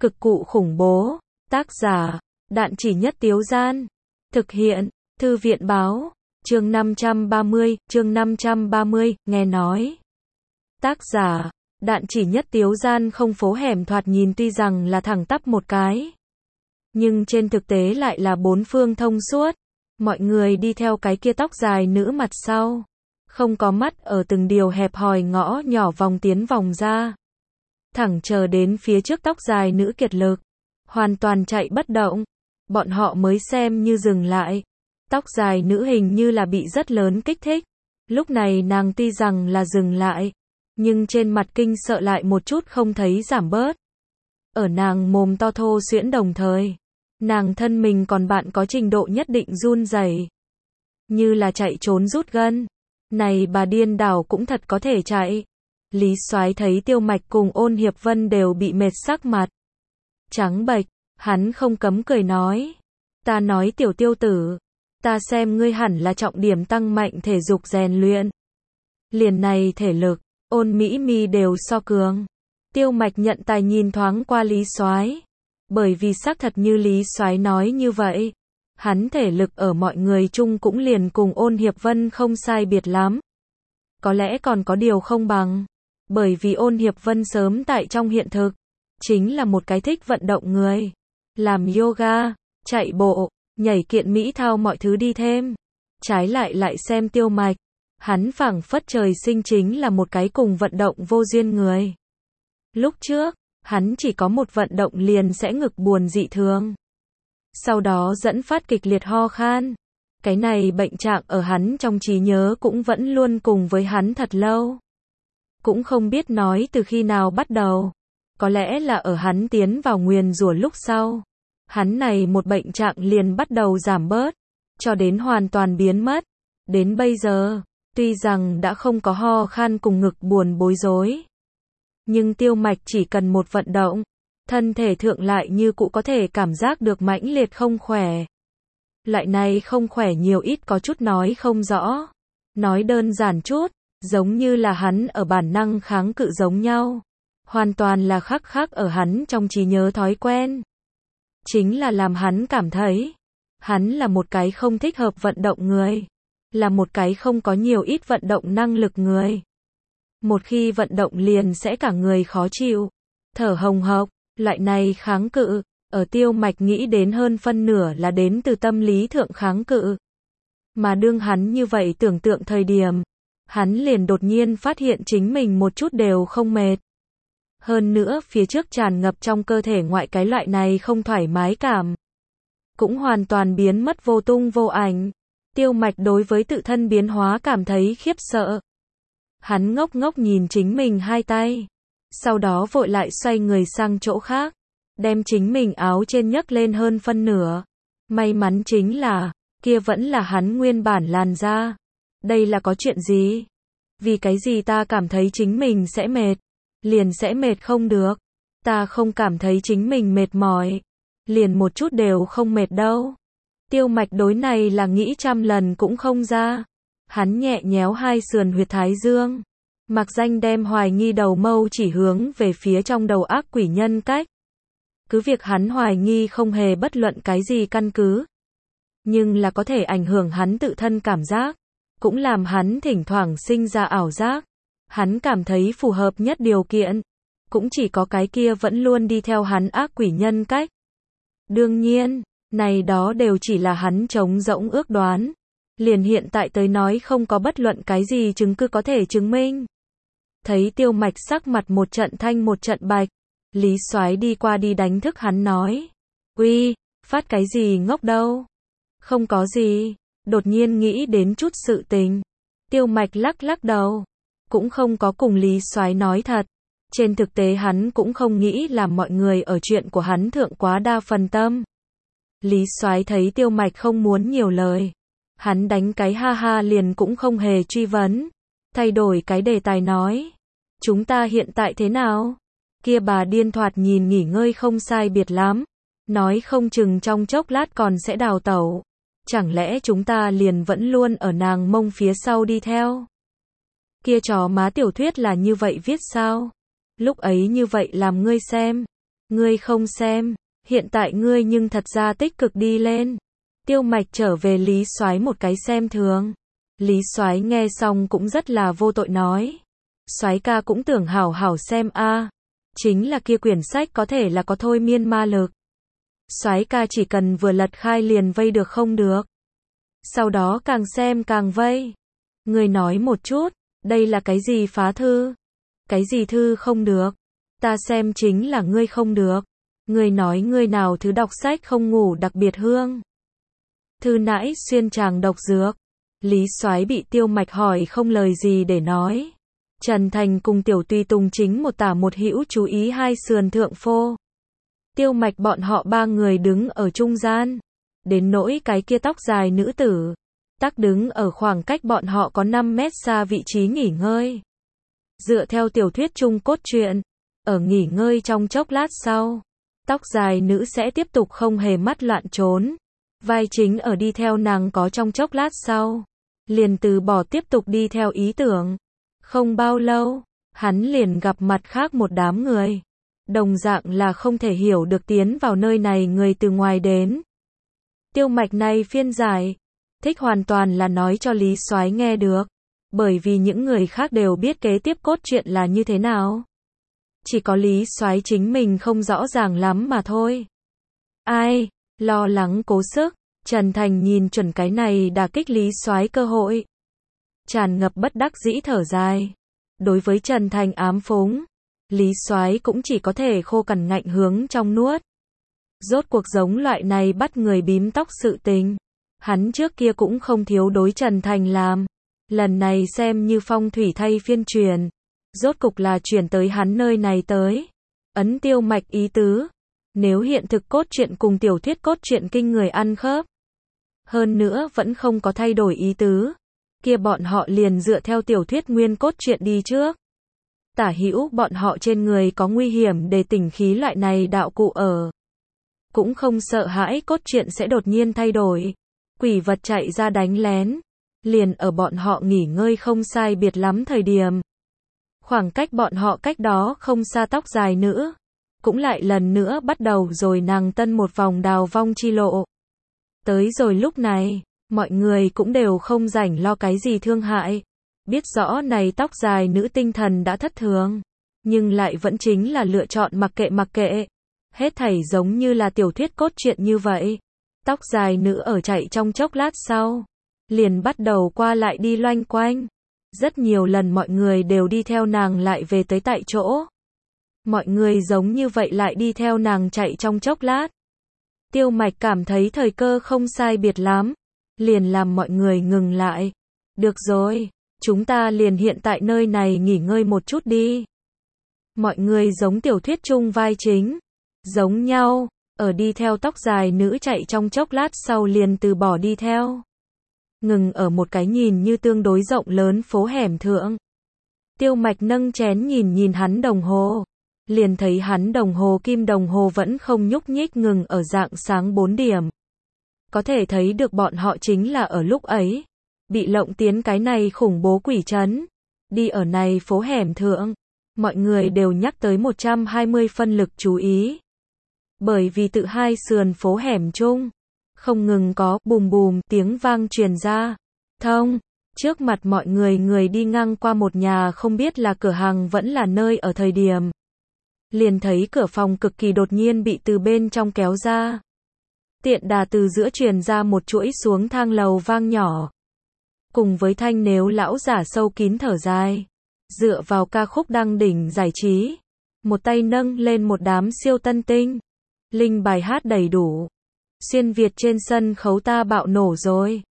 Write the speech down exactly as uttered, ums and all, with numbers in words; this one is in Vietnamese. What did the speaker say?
Cực cụ khủng bố. Tác giả, Đạn Chỉ Nhất Tiếu Gian. Thực hiện, Thư viện báo. Chương năm trăm ba mươi, chương năm trăm ba mươi, nghe nói. Tác giả, Đạn Chỉ Nhất Tiếu Gian. Không phố hẻm thoạt nhìn tuy rằng là thẳng tắp một cái, nhưng trên thực tế lại là bốn phương thông suốt. Mọi người đi theo cái kia tóc dài nữ mặt sau, không có mắt ở từng điều hẹp hòi ngõ nhỏ vòng tiến vòng ra, thẳng chờ đến phía trước tóc dài nữ kiệt lực, hoàn toàn chạy bất động, bọn họ mới xem như dừng lại. Tóc dài nữ hình như là bị rất lớn kích thích. Lúc này nàng tuy rằng là dừng lại, nhưng trên mặt kinh sợ lại một chút không thấy giảm bớt. Ở nàng mồm to thô xuyễn đồng thời, nàng thân mình còn bạn có trình độ nhất định run rẩy, như là chạy trốn rút gân. Này bà điên đảo cũng thật có thể chạy. Lý Soái thấy Tiêu Mạch cùng Ôn Hiệp Vân đều bị mệt sắc mặt trắng bệch, hắn không cấm cười nói: "Ta nói tiểu Tiêu tử, ta xem ngươi hẳn là trọng điểm tăng mạnh thể dục rèn luyện. Liền này thể lực, Ôn Mỹ Mi đều so cường." Tiêu Mạch nhận tài nhìn thoáng qua Lý Soái, bởi vì xác thật như Lý Soái nói như vậy, hắn thể lực ở mọi người chung cũng liền cùng Ôn Hiệp Vân không sai biệt lắm. Có lẽ còn có điều không bằng, bởi vì Ôn Hiệp Vân sớm tại trong hiện thực chính là một cái thích vận động người, làm yoga, chạy bộ, nhảy kiện mỹ thao mọi thứ đi thêm. Trái lại lại xem Tiêu Mạch, hắn phảng phất trời sinh chính là một cái cùng vận động vô duyên người. Lúc trước, hắn chỉ có một vận động liền sẽ ngực buồn dị thường, sau đó dẫn phát kịch liệt ho khan. Cái này bệnh trạng ở hắn trong trí nhớ cũng vẫn luôn cùng với hắn thật lâu. Cũng không biết nói từ khi nào bắt đầu, có lẽ là ở hắn tiến vào nguyền rủa lúc sau, hắn này một bệnh trạng liền bắt đầu giảm bớt, cho đến hoàn toàn biến mất. Đến bây giờ, tuy rằng đã không có ho khan cùng ngực buồn bối rối, nhưng Tiêu Mạch chỉ cần một vận động, thân thể thượng lại như cũ có thể cảm giác được mãnh liệt không khỏe. Loại này không khỏe nhiều ít có chút nói không rõ. Nói đơn giản chút, giống như là hắn ở bản năng kháng cự giống nhau. Hoàn toàn là khắc khắc ở hắn trong trí nhớ thói quen. Chính là làm hắn cảm thấy, hắn là một cái không thích hợp vận động người. Là một cái không có nhiều ít vận động năng lực người. Một khi vận động liền sẽ cả người khó chịu, thở hồng hộc. Loại này kháng cự, ở Tiêu Mạch nghĩ đến hơn phân nửa là đến từ tâm lý thượng kháng cự. Mà đương hắn như vậy tưởng tượng thời điểm, hắn liền đột nhiên phát hiện chính mình một chút đều không mệt. Hơn nữa phía trước tràn ngập trong cơ thể ngoại cái loại này không thoải mái cảm, cũng hoàn toàn biến mất vô tung vô ảnh. Tiêu Mạch đối với tự thân biến hóa cảm thấy khiếp sợ. Hắn ngốc ngốc nhìn chính mình hai tay, sau đó vội lại xoay người sang chỗ khác, đem chính mình áo trên nhấc lên hơn phân nửa. May mắn chính là, kia vẫn là hắn nguyên bản làn da. Đây là có chuyện gì? Vì cái gì ta cảm thấy chính mình sẽ mệt, liền sẽ mệt không được? Ta không cảm thấy chính mình mệt mỏi, liền một chút đều không mệt đâu. Tiêu Mạch đối này là nghĩ trăm lần cũng không ra. Hắn nhẹ nhéo hai sườn huyệt thái dương, mặc danh đem hoài nghi đầu mâu chỉ hướng về phía trong đầu ác quỷ nhân cách. Cứ việc hắn hoài nghi không hề bất luận cái gì căn cứ, nhưng là có thể ảnh hưởng hắn tự thân cảm giác, cũng làm hắn thỉnh thoảng sinh ra ảo giác. Hắn cảm thấy phù hợp nhất điều kiện, cũng chỉ có cái kia vẫn luôn đi theo hắn ác quỷ nhân cách. Đương nhiên, này đó đều chỉ là hắn trống rỗng ước đoán. Liền hiện tại tới nói không có bất luận cái gì chứng cứ có thể chứng minh. Thấy Tiêu Mạch sắc mặt một trận thanh một trận bạch, Lý Soái đi qua đi đánh thức hắn nói: "Uy, phát cái gì ngốc đâu?" "Không có gì." Đột nhiên nghĩ đến chút sự tình. Tiêu Mạch lắc lắc đầu, cũng không có cùng Lý Soái nói thật. Trên thực tế hắn cũng không nghĩ làm mọi người ở chuyện của hắn thượng quá đa phần tâm. Lý Soái thấy Tiêu Mạch không muốn nhiều lời, hắn đánh cái ha ha liền cũng không hề truy vấn, thay đổi cái đề tài nói: "Chúng ta hiện tại thế nào? Kia bà điên thoạt nhìn nghỉ ngơi không sai biệt lắm, nói không chừng trong chốc lát còn sẽ đào tẩu. Chẳng lẽ chúng ta liền vẫn luôn ở nàng mông phía sau đi theo?" Kia trò má tiểu thuyết là như vậy viết sao? Lúc ấy như vậy làm ngươi xem. Ngươi không xem, hiện tại ngươi nhưng thật ra tích cực đi lên. Tiêu Mạch trở về Lý Soái một cái xem thường. Lý Soái nghe xong cũng rất là vô tội nói. Soái ca cũng tưởng hảo hảo xem a, chính là kia quyển sách có thể là có thôi miên ma lực. Soái ca chỉ cần vừa lật khai liền vây được không được. Sau đó càng xem càng vây. Ngươi nói một chút, đây là cái gì phá thư? Cái gì thư không được? Ta xem chính là ngươi không được. Ngươi nói ngươi nào thứ đọc sách không ngủ đặc biệt hương. Thư nãi xuyên tràng độc dược. Lý Soái bị Tiêu Mạch hỏi không lời gì để nói. Trần Thành cùng Tiểu Tùy Tùng chính một tả một hữu chú ý hai sườn thượng phô. Tiêu Mạch bọn họ ba người đứng ở trung gian. Đến nỗi cái kia tóc dài nữ tử, tắc đứng ở khoảng cách bọn họ có năm mét xa vị trí nghỉ ngơi. Dựa theo tiểu thuyết chung cốt truyện, ở nghỉ ngơi trong chốc lát sau, tóc dài nữ sẽ tiếp tục không hề mắt loạn trốn. Vai chính ở đi theo nàng có trong chốc lát sau, liền từ bỏ tiếp tục đi theo ý tưởng. Không bao lâu, hắn liền gặp mặt khác một đám người. Đồng dạng là không thể hiểu được tiến vào nơi này người từ ngoài đến. Tiêu Mạch này phiên giải, thích hoàn toàn là nói cho Lý Soái nghe được, bởi vì những người khác đều biết kế tiếp cốt truyện là như thế nào. Chỉ có Lý Soái chính mình không rõ ràng lắm mà thôi. Ai, lo lắng cố sức, Trần Thành nhìn chuẩn cái này đả kích Lý Soái cơ hội. Tràn ngập bất đắc dĩ thở dài. Đối với Trần Thành ám phúng, Lý Soái cũng chỉ có thể khô cằn ngạnh hướng trong nuốt. Rốt cuộc giống loại này bắt người bím tóc sự tình, hắn trước kia cũng không thiếu đối Trần Thành làm. Lần này xem như phong thủy thay phiên truyền, rốt cục là chuyển tới hắn nơi này tới. Ấn Tiêu Mạch ý tứ, nếu hiện thực cốt truyện cùng tiểu thuyết cốt truyện kinh người ăn khớp, hơn nữa vẫn không có thay đổi ý tứ, kia bọn họ liền dựa theo tiểu thuyết nguyên cốt truyện đi trước. Tả hữu bọn họ trên người có nguy hiểm để tỉnh khí loại này đạo cụ ở, cũng không sợ hãi cốt truyện sẽ đột nhiên thay đổi, quỷ vật chạy ra đánh lén, liền ở bọn họ nghỉ ngơi không sai biệt lắm thời điểm. Khoảng cách bọn họ cách đó không xa tóc dài nữ, cũng lại lần nữa bắt đầu rồi nàng tân một vòng đào vong chi lộ. Tới rồi lúc này, mọi người cũng đều không rảnh lo cái gì thương hại. Biết rõ này tóc dài nữ tinh thần đã thất thường, nhưng lại vẫn chính là lựa chọn mặc kệ mặc kệ. Hết thảy giống như là tiểu thuyết cốt truyện như vậy. Tóc dài nữ ở chạy trong chốc lát sau, liền bắt đầu qua lại đi loanh quanh. Rất nhiều lần mọi người đều đi theo nàng lại về tới tại chỗ. Mọi người giống như vậy lại đi theo nàng chạy trong chốc lát. Tiêu Mạch cảm thấy thời cơ không sai biệt lắm, liền làm mọi người ngừng lại. Được rồi, chúng ta liền hiện tại nơi này nghỉ ngơi một chút đi. Mọi người giống tiểu thuyết chung vai chính, giống nhau, ở đi theo tóc dài nữ chạy trong chốc lát sau liền từ bỏ đi theo. Ngừng ở một cái nhìn như tương đối rộng lớn phố hẻm thượng. Tiêu Mạch nâng chén nhìn nhìn hắn đồng hồ, liền thấy hắn đồng hồ kim đồng hồ vẫn không nhúc nhích ngừng ở rạng sáng bốn điểm. Có thể thấy được bọn họ chính là ở lúc ấy, bị lộng tiến cái này khủng bố quỷ trấn. Đi ở này phố hẻm thượng, mọi người đều nhắc tới một trăm hai mươi phân lực chú ý. Bởi vì tự hai sườn phố hẻm chung, không ngừng có bùm bùm tiếng vang truyền ra. Thông, trước mặt mọi người người đi ngang qua một nhà không biết là cửa hàng vẫn là nơi ở thời điểm. Liền thấy cửa phòng cực kỳ đột nhiên bị từ bên trong kéo ra. Tiện đà từ giữa truyền ra một chuỗi xuống thang lầu vang nhỏ. Cùng với thanh nếu lão giả sâu kín thở dài. Dựa vào ca khúc đăng đỉnh giải trí. Một tay nâng lên một đám siêu tân tinh. Linh bài hát đầy đủ. Xuyên Việt trên sân khấu ta bạo nổ rồi.